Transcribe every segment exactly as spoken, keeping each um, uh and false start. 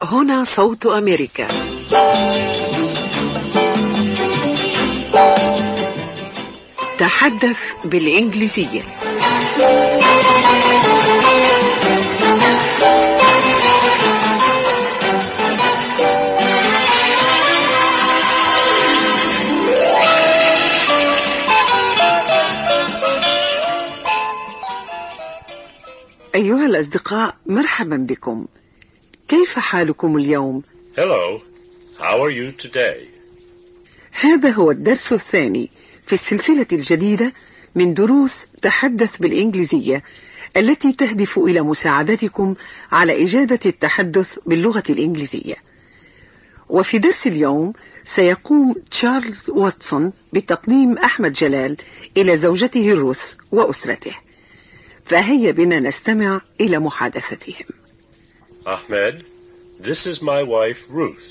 هنا صوت أمريكا. تحدث بالإنجليزية. أيها الأصدقاء، مرحبا بكم. كيف حالكم اليوم؟ Hello. How are you today? هذا هو الدرس الثاني في السلسلة الجديدة من دروس تحدث بالإنجليزية التي تهدف إلى مساعدتكم على إجادة التحدث باللغة الإنجليزية. وفي درس اليوم سيقوم تشارلز واتسون بتقديم أحمد جلال إلى زوجته روث وأسرته، فهيا بنا نستمع إلى محادثتهم. Ahmed, this is my wife Ruth.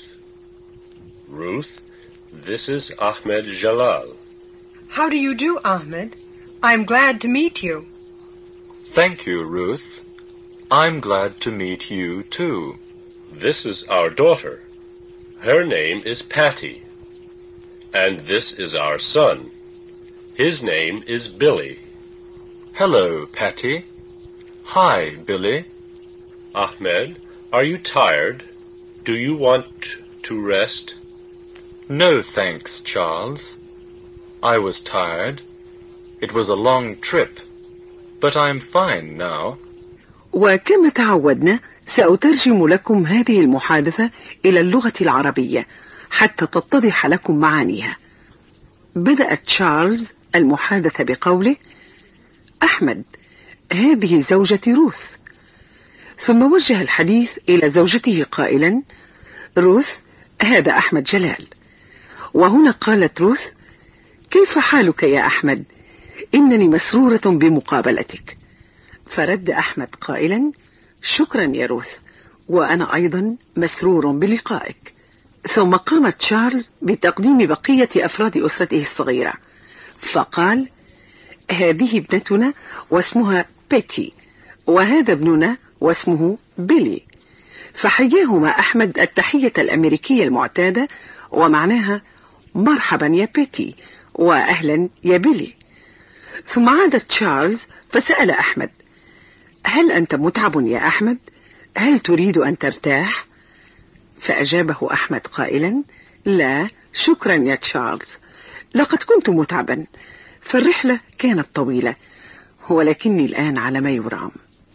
Ruth, this is Ahmed Jalal. How do you do, Ahmed? I'm glad to meet you. Thank you, Ruth. I'm glad to meet you, too. This is our daughter. Her name is Patty. And this is our son. His name is Billy. Hello, Patty. Hi, Billy. Ahmed, are you tired? Do you want to rest? No, thanks, Charles. I was tired. It was a long trip, but I'm fine now. وكما تعودنا سأترجم لكم هذه المحادثة إلى اللغة العربية حتى تتضح لكم معانيها. بدأ تشارلز المحادثة بقوله: أحمد، هذه زوجتي روث. ثم وجه الحديث إلى زوجته قائلا: روث، هذا أحمد جلال. وهنا قالت روث: كيف حالك يا أحمد؟ إنني مسرورة بمقابلتك. فرد أحمد قائلا: شكرا يا روث، وأنا أيضا مسرور بلقائك. ثم قام تشارلز بتقديم بقية أفراد أسرته الصغيرة، فقال: هذه ابنتنا واسمها بيتي، وهذا ابننا واسمه بيلي. فحياهما أحمد التحية الأمريكية المعتادة، ومعناها مرحبا يا بيتي وأهلا يا بيلي. ثم عاد تشارلز فسأل أحمد: هل أنت متعب يا أحمد؟ هل تريد أن ترتاح؟ فأجابه أحمد قائلا: لا شكرا يا تشارلز، لقد كنت متعبا، فالرحلة كانت طويلة، ولكني الآن على ما يرام.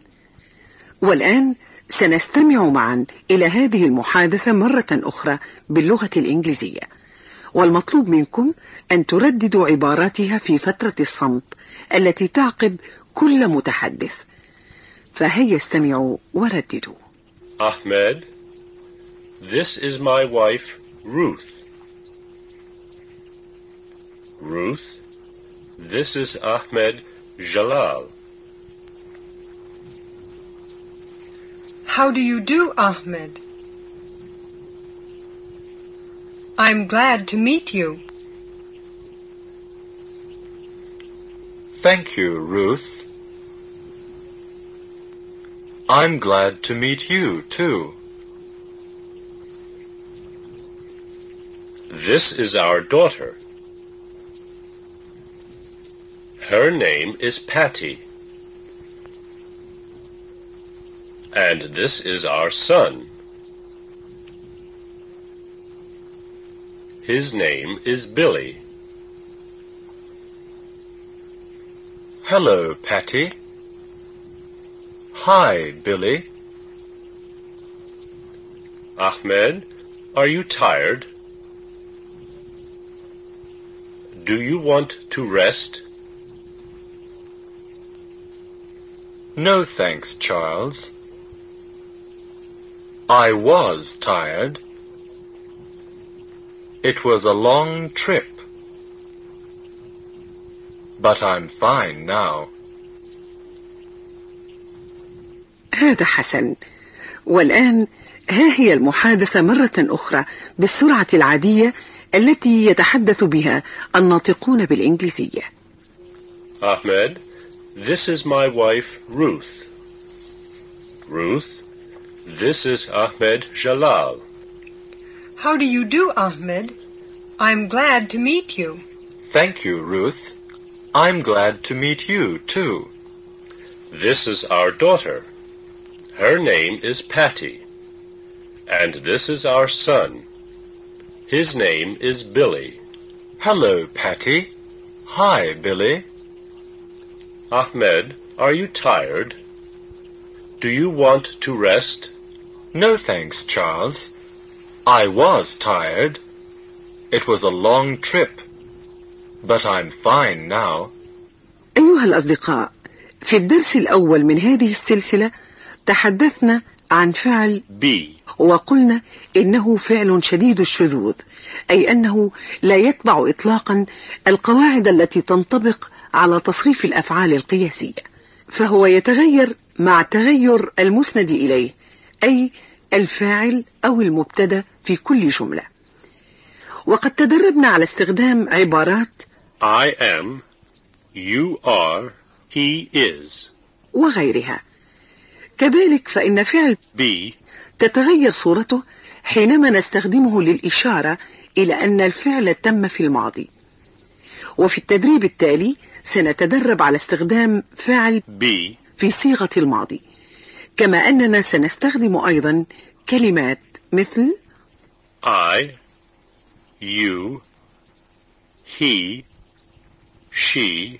والآن سنستمع معا إلى هذه المحادثة مرة أخرى باللغة الإنجليزية، والمطلوب منكم أن ترددوا عباراتها في فترة الصمت التي تعقب كل متحدث. فهيا استمعوا ورددوا. Ahmed, this is my wife Ruth. Ruth, this is Ahmed Jalal. How do you do, Ahmed? I'm glad to meet you. Thank you, Ruth. I'm glad to meet you, too. This is our daughter. Her name is Patty. And this is our son. His name is Billy. Hello, Patty. Hi, Billy. Ahmed, are you tired? Do you want to rest? No, thanks, Charles. I was tired. It was a long trip, but I'm fine now. هذا حسن. والآن ها هي المحادثة مرة أخرى بالسرعة العادية التي يتحدث بها الناطقون بالإنجليزية. Ahmed, this is my wife Ruth. Ruth, This is Ahmed Jalal. How do you do, Ahmed? I'm glad to meet you. Thank you, Ruth. I'm glad to meet you, too. This is our daughter. Her name is Patty. And this is our son. His name is Billy. Hello, Patty. Hi, Billy. Ahmed, are you tired? Do you want to rest? No thanks, Charles. I was tired. It was a long trip. But I'm fine now. أيها الأصدقاء، في الدرس الأول من هذه السلسلة تحدثنا عن فعل be وقلنا إنه فعل شديد الشذوذ، أي أنه لا يتبع إطلاقا القواعد التي تنطبق على تصريف الأفعال القياسية، فهو يتغير مع تغير المسند إليه، أي الفاعل أو المبتدأ في كل جملة. وقد تدربنا على استخدام عبارات I am, you are, he is وغيرها. كذلك فإن فعل be تتغير صورته حينما نستخدمه للإشارة إلى أن الفعل تم في الماضي. وفي التدريب التالي سنتدرب على استخدام فعل be في صيغة الماضي، كما أننا سنستخدم أيضا كلمات مثل I, you, he, she,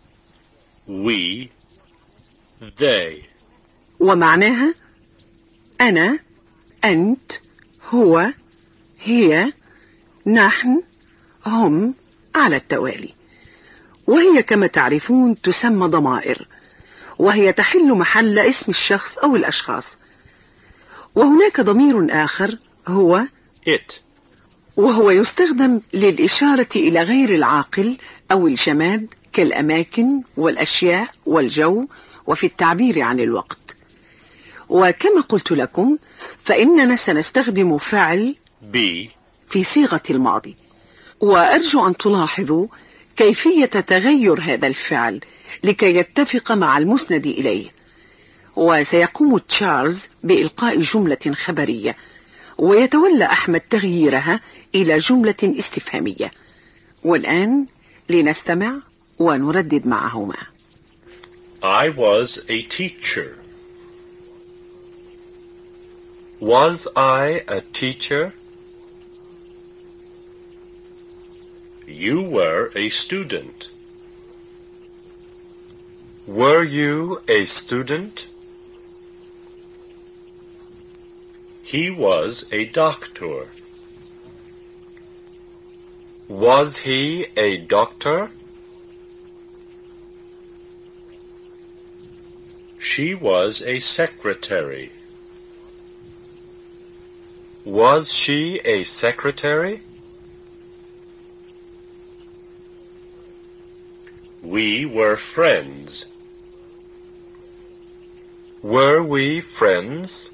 we, they. ومعناها أنا، أنت، هو، هي، نحن، هم على التوالي. وهي كما تعرفون تسمى ضمائر، وهي تحل محل اسم الشخص أو الأشخاص. وهناك ضمير آخر هو it، وهو يستخدم للإشارة إلى غير العاقل أو الجماد كالأماكن والأشياء والجو، وفي التعبير عن الوقت. وكما قلت لكم فإننا سنستخدم فعل be في صيغة الماضي. وأرجو أن تلاحظوا كيفية تغير هذا الفعل لكي يتفق مع المسند إليه. وسيقوم تشارلز بإلقاء جملة خبرية، ويتولى أحمد تغييرها إلى جملة استفهامية. والآن لنستمع ونردد معهما. I was a teacher. Was I a teacher? You were a student. Were you a student? He was a doctor. Was he a doctor? She was a secretary. Was she a secretary? We were friends. Were we friends?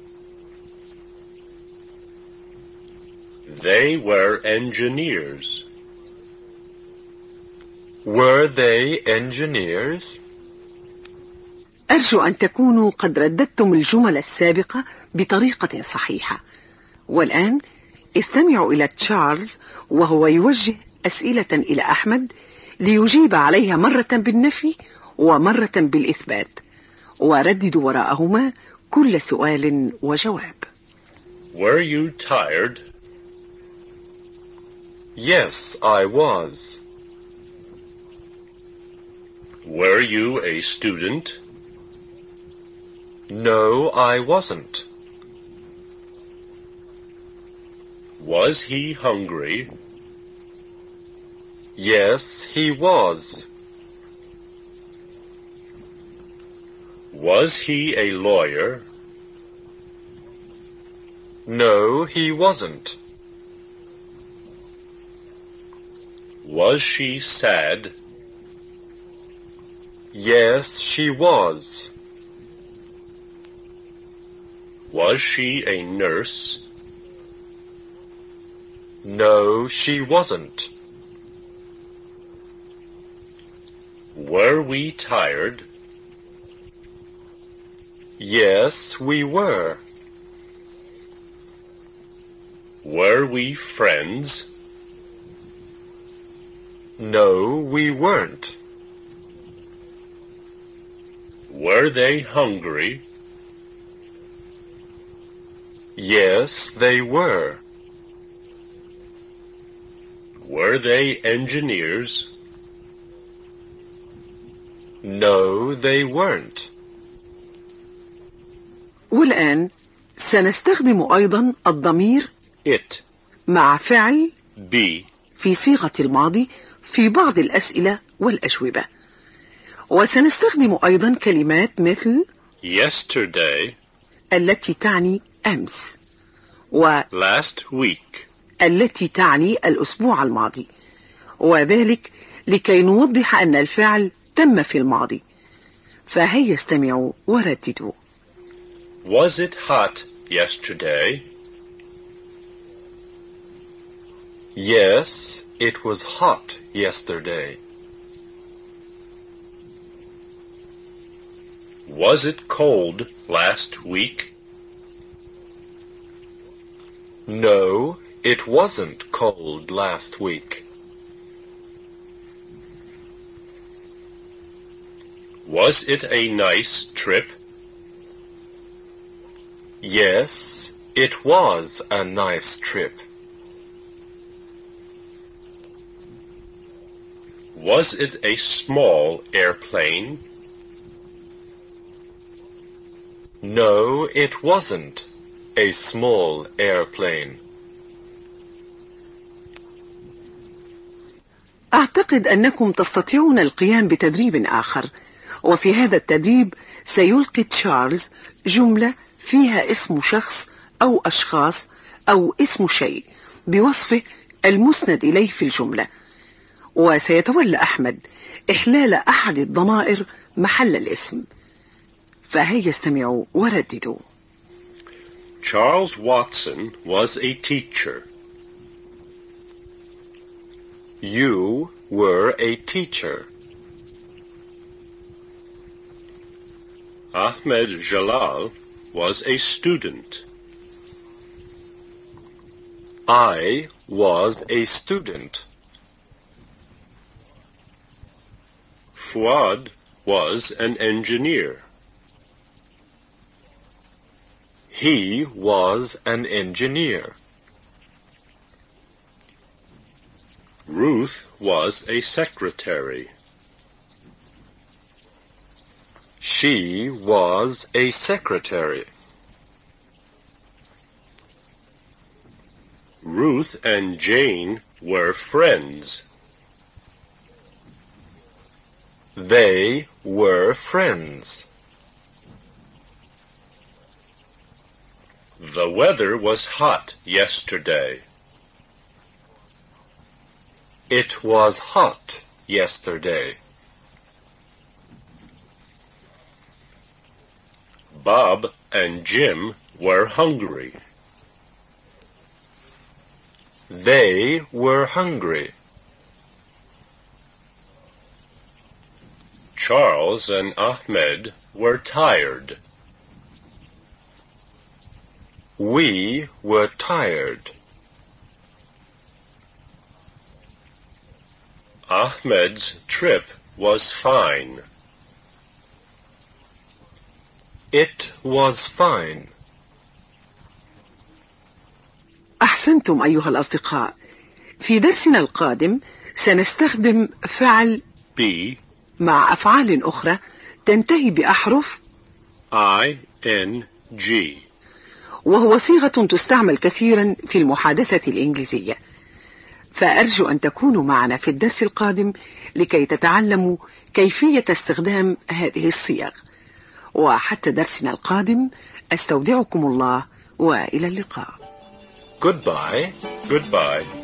They were engineers. Were they engineers? أرجو أن تكونوا قد رددتم الجمل السابقة بطريقة صحيحة. والآن استمعوا إلى تشارلز وهو يوجه أسئلة إلى أحمد ليجيب عليها مرة بالنفي ومرة بالإثبات، ورددوا وراءهما كل سؤال وجواب. Were you tired? Yes, I was. Were you a student? No, I wasn't. Was he hungry? Yes, he was. Was he a lawyer? No, he wasn't. Was she sad? Yes, she was. Was she a nurse? No, she wasn't. Were we tired? Yes, we were. Were we friends? No, we weren't. Were they hungry? Yes, they were. Were they engineers? No, they weren't. والآن سنستخدم أيضا الضمير It. مع فعل Be. في صيغة الماضي في بعض الأسئلة والأجوبة. وسنستخدم أيضا كلمات مثل Yesterday. التي تعني أمس، و Last week. التي تعني الأسبوع الماضي، وذلك لكي نوضح أن الفعل تم في الماضي. فهيا استمعوا ورددوا. Was it hot yesterday? Yes, it was hot yesterday. Was it cold last week? No, it wasn't cold last week. Was it a nice trip? Yes, it was a nice trip. Was it a small airplane? No, it wasn't a small airplane. أعتقد أنكم تستطيعون القيام بتدريب آخر، وفي هذا التدريب سيلقي تشارلز جملة فيها اسم شخص أو أشخاص أو اسم شيء بوصفه المسند إليه في الجملة، وسيتولى أحمد إحلال أحد الضمائر محل الاسم. فهيا استمعوا ورددوا. Charles Watson was a teacher. You were a teacher. Ahmed Jalal was a student. I was a student. Fuad was an engineer. He was an engineer. Ruth was a secretary. She was a secretary. Ruth and Jane were friends. They were friends. The weather was hot yesterday. It was hot yesterday. Bob and Jim were hungry. They were hungry. Charles and Ahmed were tired. We were tired. Ahmed's trip was fine. It was fine. أحسنتم أيها الأصدقاء. في درسنا القادم سنستخدم فعل be مع أفعال أخرى تنتهي بأحرف I N G، وهو صيغة تستعمل كثيرا في المحادثة الإنجليزية. فأرجو أن تكونوا معنا في الدرس القادم لكي تتعلموا كيفية استخدام هذه الصيغ. وحتى درسنا القادم أستودعكم الله وإلى اللقاء. Goodbye. Goodbye.